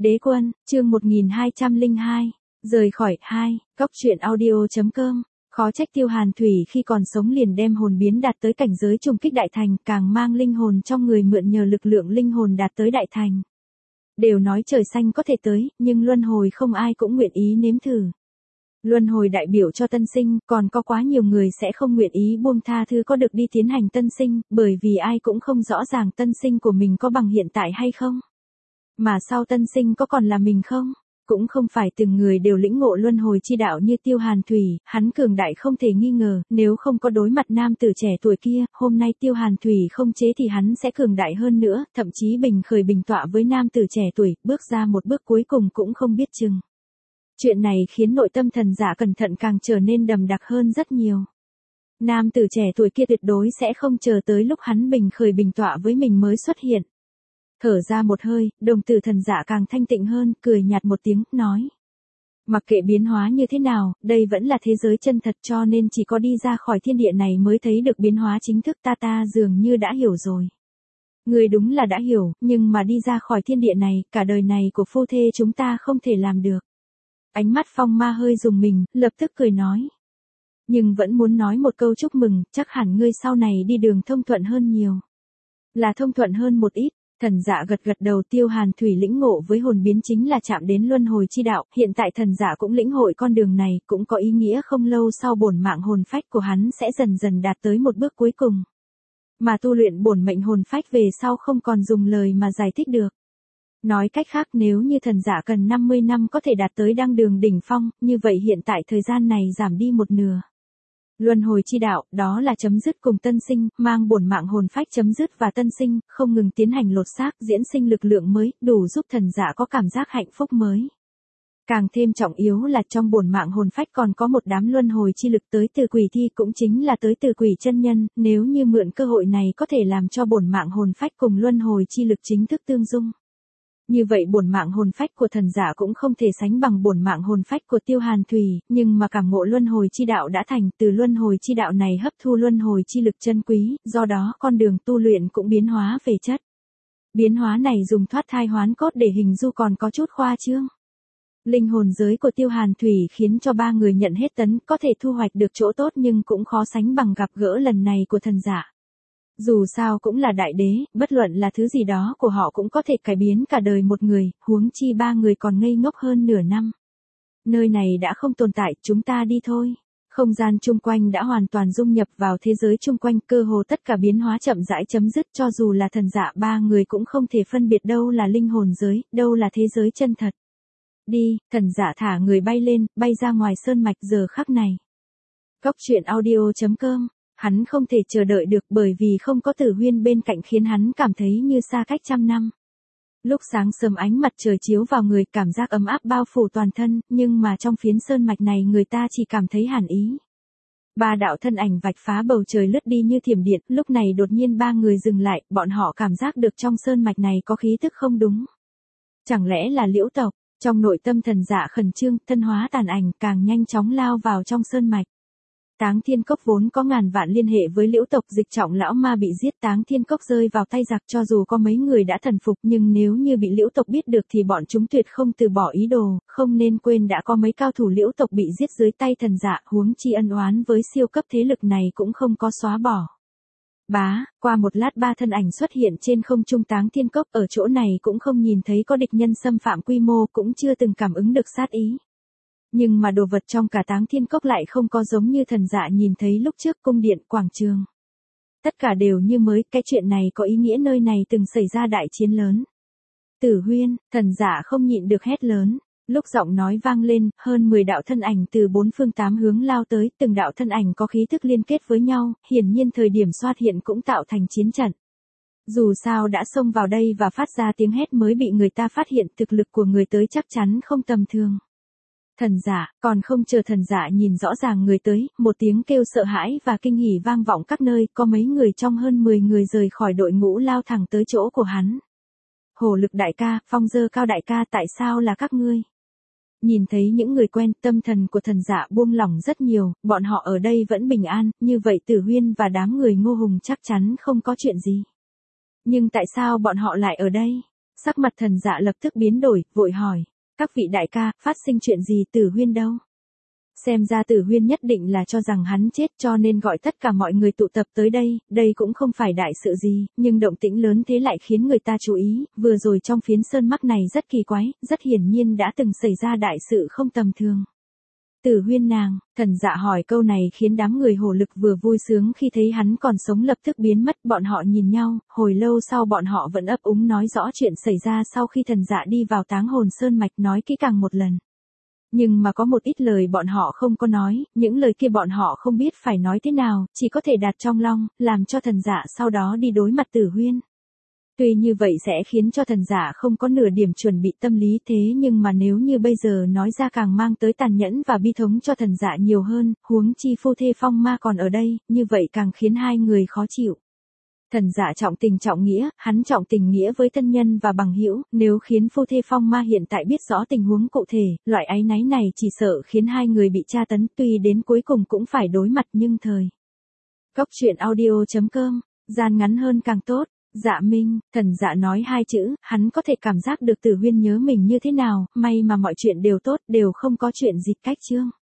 Đế quân, chương 1202, rời khỏi 2, góc truyện audio.com. Khó trách Tiêu Hàn Thủy khi còn sống liền đem hồn biến đạt tới cảnh giới trùng kích đại thành, càng mang linh hồn trong người mượn nhờ lực lượng linh hồn đạt tới đại thành. Đều nói trời xanh có thể tới, nhưng luân hồi không ai cũng nguyện ý nếm thử. Luân hồi đại biểu cho tân sinh, còn có quá nhiều người sẽ không nguyện ý buông tha thứ có được đi tiến hành tân sinh, bởi vì ai cũng không rõ ràng tân sinh của mình có bằng hiện tại hay không. Mà sau tân sinh có còn là mình không? Cũng không phải từng người đều lĩnh ngộ luân hồi chi đạo như Tiêu Hàn Thủy, hắn cường đại không thể nghi ngờ, nếu không có đối mặt nam tử trẻ tuổi kia, hôm nay Tiêu Hàn Thủy không chế thì hắn sẽ cường đại hơn nữa, thậm chí bình khởi bình tọa với nam tử trẻ tuổi, bước ra một bước cuối cùng cũng không biết chừng. Chuyện này khiến nội tâm thần giả cẩn thận càng trở nên đậm đặc hơn rất nhiều. Nam tử trẻ tuổi kia tuyệt đối sẽ không chờ tới lúc hắn bình khởi bình tọa với mình mới xuất hiện. Thở ra một hơi, đồng tử thần giả càng thanh tịnh hơn, cười nhạt một tiếng, nói. Mặc kệ biến hóa như thế nào, đây vẫn là thế giới chân thật cho nên chỉ có đi ra khỏi thiên địa này mới thấy được biến hóa chính thức, ta dường như đã hiểu rồi. Người đúng là đã hiểu, nhưng mà đi ra khỏi thiên địa này, cả đời này của phu thê chúng ta không thể làm được. Ánh mắt Phong Ma hơi rùng mình, lập tức cười nói. Nhưng vẫn muốn nói một câu chúc mừng, chắc hẳn ngươi sau này đi đường thông thuận hơn nhiều. Là thông thuận hơn một ít. Thần dạ gật đầu. Tiêu Hàn Thủy lĩnh ngộ với hồn biến chính là chạm đến luân hồi chi đạo, hiện tại thần dạ cũng lĩnh hội con đường này, cũng có ý nghĩa không lâu sau bổn mạng hồn phách của hắn sẽ dần dần đạt tới một bước cuối cùng. Mà tu luyện bổn mệnh hồn phách về sau không còn dùng lời mà giải thích được. Nói cách khác nếu như thần dạ cần 50 năm có thể đạt tới đăng đường đỉnh phong, như vậy hiện tại thời gian này giảm đi một nửa. Luân hồi chi đạo, đó là chấm dứt cùng tân sinh, mang bổn mạng hồn phách chấm dứt và tân sinh, không ngừng tiến hành lột xác, diễn sinh lực lượng mới, đủ giúp thần giả có cảm giác hạnh phúc mới. Càng thêm trọng yếu là trong bổn mạng hồn phách còn có một đám luân hồi chi lực tới từ quỷ thi, cũng chính là tới từ quỷ chân nhân, nếu như mượn cơ hội này có thể làm cho bổn mạng hồn phách cùng luân hồi chi lực chính thức tương dung. Như vậy bổn mạng hồn phách của thần giả cũng không thể sánh bằng bổn mạng hồn phách của Tiêu Hàn Thủy, nhưng mà cảm ngộ luân hồi chi đạo đã thành, từ luân hồi chi đạo này hấp thu luân hồi chi lực chân quý, do đó con đường tu luyện cũng biến hóa về chất. Biến hóa này dùng thoát thai hoán cốt để hình dung còn có chút khoa trương. Linh hồn giới của Tiêu Hàn Thủy khiến cho ba người nhận hết tấn, có thể thu hoạch được chỗ tốt nhưng cũng khó sánh bằng gặp gỡ lần này của thần giả. Dù sao cũng là đại đế, bất luận là thứ gì đó của họ cũng có thể cải biến cả đời một người, huống chi ba người còn ngây ngốc hơn nửa năm. Nơi này đã không tồn tại, chúng ta đi thôi. Không gian chung quanh đã hoàn toàn dung nhập vào thế giới chung quanh, cơ hồ tất cả biến hóa chậm rãi chấm dứt, cho dù là thần dạ ba người cũng không thể phân biệt đâu là linh hồn giới, đâu là thế giới chân thật. Đi, thần dạ thả người bay lên, bay ra ngoài sơn mạch giờ khắc này. Góc truyện audio.com. Hắn không thể chờ đợi được bởi vì không có Tử Huyên bên cạnh khiến hắn cảm thấy như xa cách trăm năm. Lúc sáng sớm ánh mặt trời chiếu vào người, cảm giác ấm áp bao phủ toàn thân, nhưng mà trong phiến sơn mạch này người ta chỉ cảm thấy hàn ý. Ba đạo thân ảnh vạch phá bầu trời lướt đi như thiểm điện, lúc này đột nhiên ba người dừng lại, bọn họ cảm giác được trong sơn mạch này có khí tức không đúng. Chẳng lẽ là Liễu tộc? Trong nội tâm thần dạ khẩn trương, thân hóa tàn ảnh càng nhanh chóng lao vào trong sơn mạch. Táng Thiên Cốc vốn có ngàn vạn liên hệ với Liễu tộc, Dịch Trọng lão ma bị giết, Táng Thiên Cốc rơi vào tay giặc, cho dù có mấy người đã thần phục nhưng nếu như bị Liễu tộc biết được thì bọn chúng tuyệt không từ bỏ ý đồ, không nên quên đã có mấy cao thủ Liễu tộc bị giết dưới tay thần dạ, huống chi ân oán với siêu cấp thế lực này cũng không có xóa bỏ. Qua một lát ba thân ảnh xuất hiện trên không trung Táng Thiên Cốc, ở chỗ này cũng không nhìn thấy có địch nhân xâm phạm quy mô, cũng chưa từng cảm ứng được sát ý. Nhưng mà đồ vật trong cả Táng Thiên Cốc lại không có giống như thần dạ nhìn thấy lúc trước, cung điện, quảng trường. Tất cả đều như mới, cái chuyện này có ý nghĩa nơi này từng xảy ra đại chiến lớn. Tử Huyên, thần dạ không nhịn được hét lớn. Lúc giọng nói vang lên, hơn 10 đạo thân ảnh từ bốn phương tám hướng lao tới, từng đạo thân ảnh có khí thức liên kết với nhau, hiển nhiên thời điểm xuất hiện cũng tạo thành chiến trận. Dù sao đã xông vào đây và phát ra tiếng hét mới bị người ta phát hiện, thực lực của người tới chắc chắn không tầm thường. Thần giả, còn không chờ thần giả nhìn rõ ràng người tới, một tiếng kêu sợ hãi và kinh hỉ vang vọng các nơi, có mấy người trong hơn 10 người rời khỏi đội ngũ lao thẳng tới chỗ của hắn. Hổ Lực đại ca, Phong Dơ Cao đại ca, tại sao là các ngươi? Nhìn thấy những người quen, tâm thần của thần giả buông lỏng rất nhiều, bọn họ ở đây vẫn bình an, như vậy Tử Huyên và đám người Ngô Hùng chắc chắn không có chuyện gì. Nhưng tại sao bọn họ lại ở đây? Sắc mặt Thần Dạ lập tức biến đổi, vội hỏi. Các vị đại ca, phát sinh chuyện gì, Tử Huyên đâu? Xem ra Tử Huyên nhất định là cho rằng hắn chết cho nên gọi tất cả mọi người tụ tập tới đây cũng không phải đại sự gì, nhưng động tĩnh lớn thế lại khiến người ta chú ý, vừa rồi trong phiến sơn mắc này rất kỳ quái, rất hiển nhiên đã từng xảy ra đại sự không tầm thường. Tử Huyên nàng, Thần Dạ hỏi câu này khiến đám người Hồ Lực vừa vui sướng khi thấy hắn còn sống lập tức biến mất, bọn họ nhìn nhau, hồi lâu sau bọn họ vẫn ấp úng nói rõ chuyện xảy ra sau khi Thần Dạ đi vào Táng Hồn Sơn mạch nói kỹ càng một lần. Nhưng mà có một ít lời bọn họ không có nói, những lời kia bọn họ không biết phải nói thế nào, chỉ có thể đặt trong lòng, làm cho Thần Dạ sau đó đi đối mặt Tử Huyên. Tuy như vậy sẽ khiến cho Thần Dạ không có nửa điểm chuẩn bị tâm lý thế nhưng mà nếu như bây giờ nói ra càng mang tới tàn nhẫn và bi thống cho Thần Dạ nhiều hơn, huống chi phu thê Phong Ma còn ở đây, như vậy càng khiến hai người khó chịu. Thần Dạ trọng tình trọng nghĩa, hắn trọng tình nghĩa với thân nhân và bằng hữu, nếu khiến phu thê Phong Ma hiện tại biết rõ tình huống cụ thể, loại áy náy này chỉ sợ khiến hai người bị tra tấn, tuy đến cuối cùng cũng phải đối mặt nhưng thời. Góc truyện audio.com, gian ngắn hơn càng tốt. Dạ Minh, Thần Dạ nói hai chữ, hắn có thể cảm giác được Tử Huyên nhớ mình như thế nào, may mà mọi chuyện đều tốt, đều không có chuyện dịch cách chương.